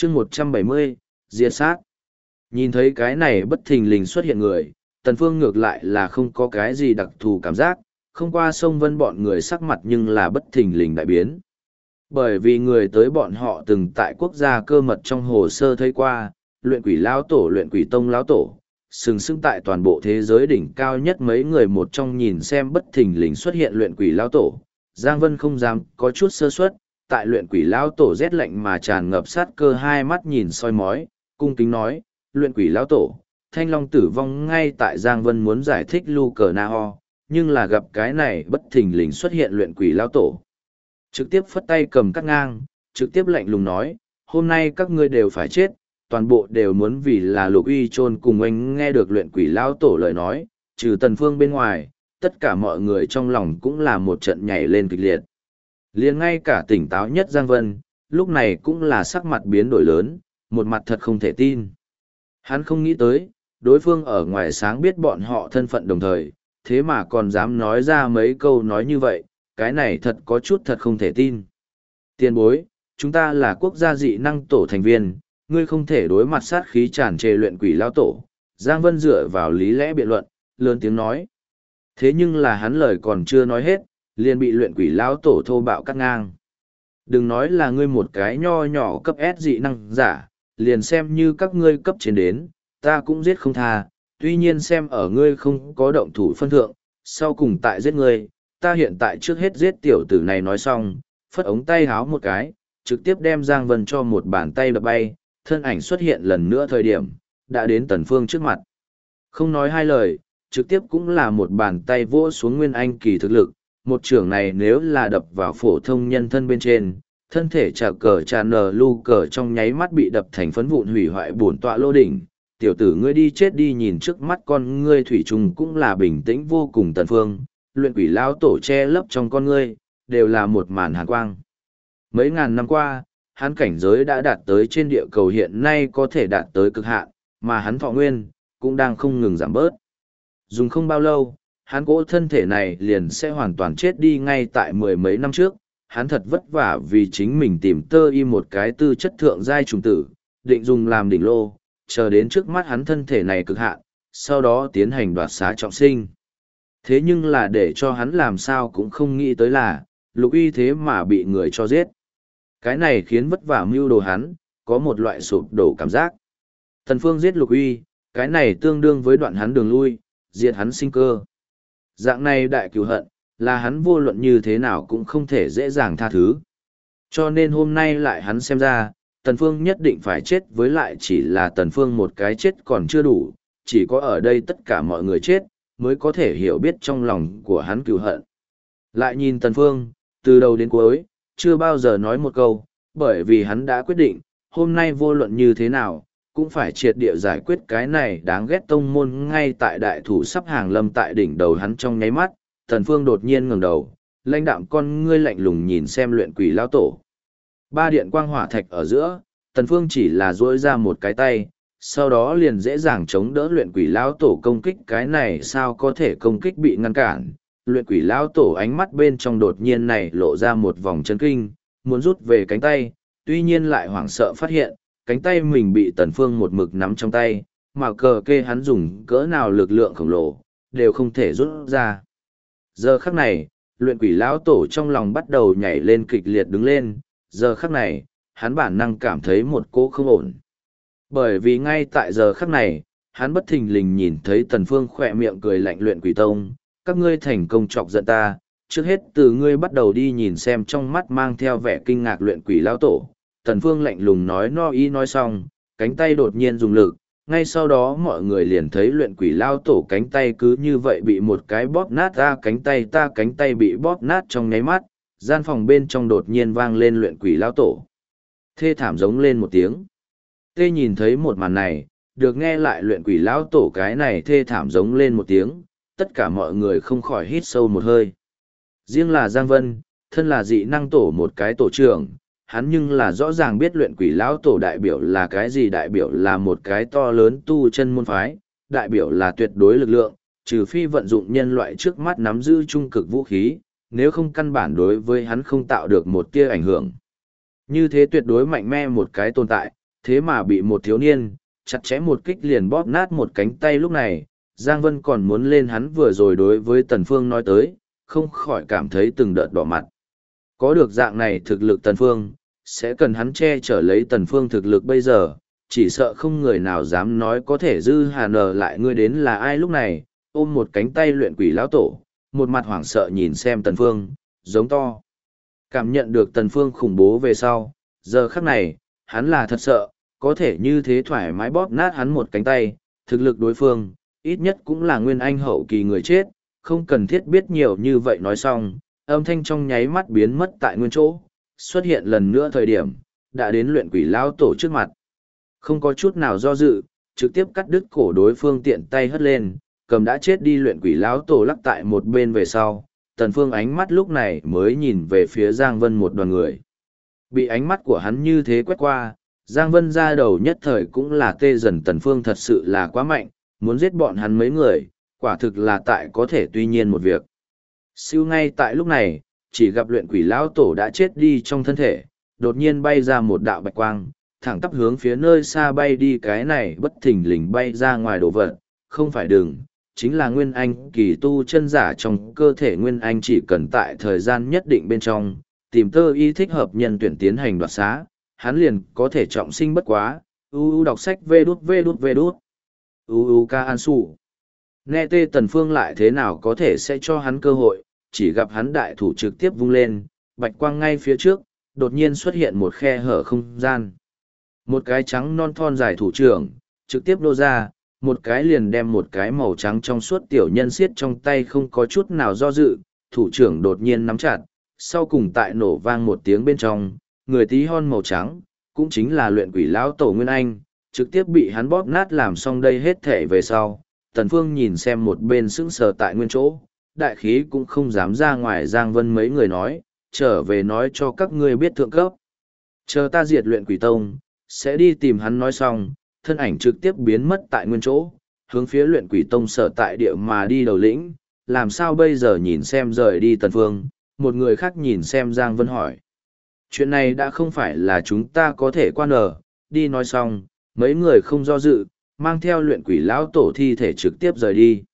chương 170, diệt sát. Nhìn thấy cái này bất thình lình xuất hiện người, Tần Phương ngược lại là không có cái gì đặc thù cảm giác, không qua sông Vân bọn người sắc mặt nhưng là bất thình lình đại biến. Bởi vì người tới bọn họ từng tại quốc gia cơ mật trong hồ sơ thấy qua, luyện quỷ lão tổ, luyện quỷ tông lão tổ, sừng sững tại toàn bộ thế giới đỉnh cao nhất mấy người một trong nhìn xem bất thình lình xuất hiện luyện quỷ lão tổ. Giang Vân không dám có chút sơ suất, tại luyện quỷ lão tổ rét lạnh mà tràn ngập sát cơ hai mắt nhìn soi mói, cung kính nói, luyện quỷ lão tổ, Thanh Long tử vong ngay tại Giang Vân muốn giải thích Lu Cờ Na Ho, nhưng là gặp cái này bất thình lình xuất hiện luyện quỷ lão tổ. Trực tiếp phất tay cầm cắt ngang, trực tiếp lạnh lùng nói, hôm nay các ngươi đều phải chết, toàn bộ đều muốn vì là Lục Uy Chôn cùng anh nghe được luyện quỷ lão tổ lời nói, trừ Tần Phương bên ngoài, tất cả mọi người trong lòng cũng là một trận nhảy lên kịch liệt. Liền ngay cả tỉnh táo nhất Giang Vân, lúc này cũng là sắc mặt biến đổi lớn, một mặt thật không thể tin. Hắn không nghĩ tới, đối phương ở ngoài sáng biết bọn họ thân phận đồng thời, thế mà còn dám nói ra mấy câu nói như vậy, cái này thật có chút thật không thể tin. Tiền bối, chúng ta là quốc gia dị năng tổ thành viên, ngươi không thể đối mặt sát khí tràn trề luyện quỷ lao tổ. Giang Vân dựa vào lý lẽ biện luận, lớn tiếng nói. Thế nhưng là hắn lời còn chưa nói hết, liền bị luyện quỷ lao tổ thô bạo cắt ngang. Đừng nói là ngươi một cái nho nhỏ cấp S dị năng giả, liền xem như các ngươi cấp trên đến, ta cũng giết không tha, tuy nhiên xem ở ngươi không có động thủ phân thượng, sau cùng tại giết ngươi, ta hiện tại trước hết giết tiểu tử này nói xong, phất ống tay háo một cái, trực tiếp đem Giang Vân cho một bàn tay đập bay, thân ảnh xuất hiện lần nữa thời điểm, đã đến Tần Phương trước mặt. Không nói hai lời, trực tiếp cũng là một bàn tay vỗ xuống Nguyên Anh kỳ thực lực, một trường này nếu là đập vào phổ thông nhân thân bên trên, thân thể trà nờ lu cờ trong nháy mắt bị đập thành phấn vụn hủy hoại bổn tọa lô đỉnh. Tiểu tử ngươi đi chết đi, nhìn trước mắt con ngươi thủy trùng cũng là bình tĩnh vô cùng. Tần Phương, luyện quỷ lão tổ che lấp trong con ngươi, đều là một màn hàn quang. Mấy ngàn năm qua, hắn cảnh giới đã đạt tới trên địa cầu hiện nay có thể đạt tới cực hạn, mà hắn thọ nguyên, cũng đang không ngừng giảm bớt. Dùng không bao lâu, hắn cỗ thân thể này liền sẽ hoàn toàn chết đi. Ngay tại mười mấy năm trước, hắn thật vất vả vì chính mình tìm tơ y một cái tư chất thượng giai trùng tử, định dùng làm đỉnh lô, chờ đến trước mắt hắn thân thể này cực hạn, sau đó tiến hành đoạt xá trọng sinh. Thế nhưng là để cho hắn làm sao cũng không nghĩ tới là, Lục Uy thế mà bị người cho giết. Cái này khiến vất vả mưu đồ hắn, có một loại sụp đổ cảm giác. Tần Phương giết Lục Uy, cái này tương đương với đoạn hắn đường lui, diệt hắn sinh cơ. Dạng này đại cừu hận, là hắn vô luận như thế nào cũng không thể dễ dàng tha thứ. Cho nên hôm nay lại hắn xem ra, Tần Phương nhất định phải chết, với lại chỉ là Tần Phương một cái chết còn chưa đủ, chỉ có ở đây tất cả mọi người chết, mới có thể hiểu biết trong lòng của hắn cừu hận. Lại nhìn Tần Phương, từ đầu đến cuối, chưa bao giờ nói một câu, bởi vì hắn đã quyết định, hôm nay vô luận như thế nào, cũng phải triệt địa giải quyết cái này đáng ghét tông môn. Ngay tại đại thủ sắp hàng lâm tại đỉnh đầu hắn trong nháy mắt, Tần Phương đột nhiên ngẩng đầu, lãnh đạm con ngươi lạnh lùng nhìn xem luyện quỷ lão tổ. Ba điện quang hỏa thạch ở giữa, Tần Phương chỉ là duỗi ra một cái tay, sau đó liền dễ dàng chống đỡ luyện quỷ lão tổ công kích. Cái này sao có thể công kích bị ngăn cản? Luyện quỷ lão tổ ánh mắt bên trong đột nhiên này lộ ra một vòng chấn kinh, muốn rút về cánh tay, tuy nhiên lại hoảng sợ phát hiện, cánh tay mình bị Tần Phương một mực nắm trong tay, mà cờ kê hắn dùng cỡ nào lực lượng khổng lồ, đều không thể rút ra. Giờ khắc này, luyện quỷ lão tổ trong lòng bắt đầu nhảy lên kịch liệt đứng lên, giờ khắc này, hắn bản năng cảm thấy một cỗ không ổn. Bởi vì ngay tại giờ khắc này, hắn bất thình lình nhìn thấy Tần Phương khỏe miệng cười lạnh. Luyện quỷ tông, các ngươi thành công chọc giận ta, trước hết từ ngươi bắt đầu đi. Nhìn xem trong mắt mang theo vẻ kinh ngạc luyện quỷ lão tổ, Tần Phương lạnh lùng nói. Nói xong, cánh tay đột nhiên dùng lực, ngay sau đó mọi người liền thấy luyện quỷ lão tổ cánh tay cứ như vậy bị một cái bóp nát. Cánh tay bị bóp nát trong nháy mắt, gian phòng bên trong đột nhiên vang lên luyện quỷ lão tổ thê thảm giống lên một tiếng. Tê nhìn thấy một màn này, được nghe lại luyện quỷ lão tổ cái này thê thảm giống lên một tiếng, tất cả mọi người không khỏi hít sâu một hơi. Riêng là Giang Vân, thân là dị năng tổ một cái tổ trưởng, hắn nhưng là rõ ràng biết luyện quỷ lão tổ đại biểu là cái gì. Đại biểu là một cái to lớn tu chân môn phái, đại biểu là tuyệt đối lực lượng, trừ phi vận dụng nhân loại trước mắt nắm giữ trung cực vũ khí, nếu không căn bản đối với hắn không tạo được một tia ảnh hưởng. Như thế tuyệt đối mạnh mẽ một cái tồn tại, Thế mà bị một thiếu niên, chặt chẽ một kích liền bóp nát một cánh tay lúc này, Giang Vân còn muốn lên hắn vừa rồi đối với Tần Phương nói tới, không khỏi cảm thấy từng đợt đỏ mặt. Có được dạng này thực lực Tần Phương, sẽ cần hắn che chở lấy Tần Phương thực lực bây giờ, chỉ sợ không người nào dám nói có thể dư hà nở lại ngươi đến là ai lúc này, ôm một cánh tay luyện quỷ lão tổ, một mặt hoảng sợ nhìn xem Tần Phương, giống to. Cảm nhận được Tần Phương khủng bố về sau, giờ khắc này, hắn là thật sợ, có thể như thế thoải mái bóp nát hắn một cánh tay, thực lực đối phương, ít nhất cũng là nguyên anh hậu kỳ người chết, không cần thiết biết nhiều như vậy nói xong, âm thanh trong nháy mắt biến mất tại nguyên chỗ, xuất hiện lần nữa thời điểm, đã đến luyện quỷ lão tổ trước mặt. Không có chút nào do dự, trực tiếp cắt đứt cổ đối phương tiện tay hất lên, cầm đã chết đi luyện quỷ lão tổ lắc tại một bên về sau, Tần Phương ánh mắt lúc này mới nhìn về phía Giang Vân một đoàn người. Bị ánh mắt của hắn như thế quét qua, Giang Vân ra đầu nhất thời cũng là tê dần. Tần Phương thật sự là quá mạnh, muốn giết bọn hắn mấy người, quả thực là tại có thể tuy nhiên một việc. Siêu ngay tại lúc này, chỉ gặp luyện quỷ lão tổ đã chết đi trong thân thể, đột nhiên bay ra một đạo bạch quang, thẳng tắp hướng phía nơi xa bay đi. Cái này bất thình lình bay ra ngoài đồ vật, không phải đường, chính là Nguyên Anh kỳ tu chân giả trong cơ thể Nguyên Anh chỉ cần tại thời gian nhất định bên trong, tìm tơ y thích hợp nhân tuyển tiến hành đoạt xá, hắn liền có thể trọng sinh bất quá. Đọc sách vê đút. Ca An Sủ. Nghe tê Tần Phương lại thế nào có thể sẽ cho hắn cơ hội, chỉ gặp hắn đại thủ trực tiếp vung lên, bạch quang ngay phía trước, đột nhiên xuất hiện một khe hở không gian. Một cái trắng non thon dài thủ trưởng, trực tiếp nô ra, một cái liền đem một cái màu trắng trong suốt tiểu nhân xiết trong tay không có chút nào do dự, thủ trưởng đột nhiên nắm chặt, sau cùng tại nổ vang một tiếng bên trong, người tí hon màu trắng, cũng chính là luyện quỷ lão tổ Nguyên Anh, trực tiếp bị hắn bóp nát. Làm xong đây hết thể về sau, Tần Phương nhìn xem một bên sững sờ tại nguyên chỗ, đại khí cũng không dám ra ngoài. Giang Vân mấy người nói, trở về nói cho các ngươi biết thượng cấp. Chờ ta diệt luyện quỷ tông, sẽ đi tìm hắn. Nói xong, thân ảnh trực tiếp biến mất tại nguyên chỗ, hướng phía luyện quỷ tông sở tại địa mà đi đầu lĩnh. Làm sao bây giờ? Nhìn xem rời đi Tần Phương, một người khác nhìn xem Giang Vân hỏi. Chuyện này đã không phải là chúng ta có thể quan ở, đi. Nói xong, mấy người không do dự, mang theo luyện quỷ lão tổ thi thể trực tiếp rời đi.